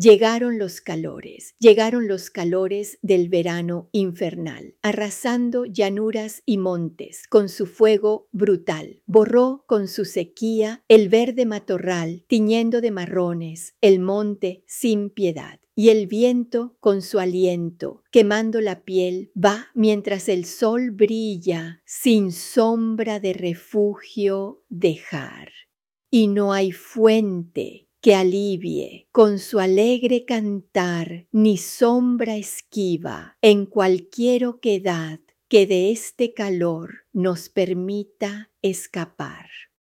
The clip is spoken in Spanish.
Llegaron los calores del verano infernal, arrasando llanuras y montes con su fuego brutal. Borró con su sequía el verde matorral, tiñendo de marrones el monte sin piedad. Y el viento con su aliento, quemando la piel, va mientras el sol brilla, sin sombra de refugio dejar. Y no hay fuente que alivie con su alegre cantar, ni sombra esquiva en cualquier oquedad que de este calor nos permita escapar.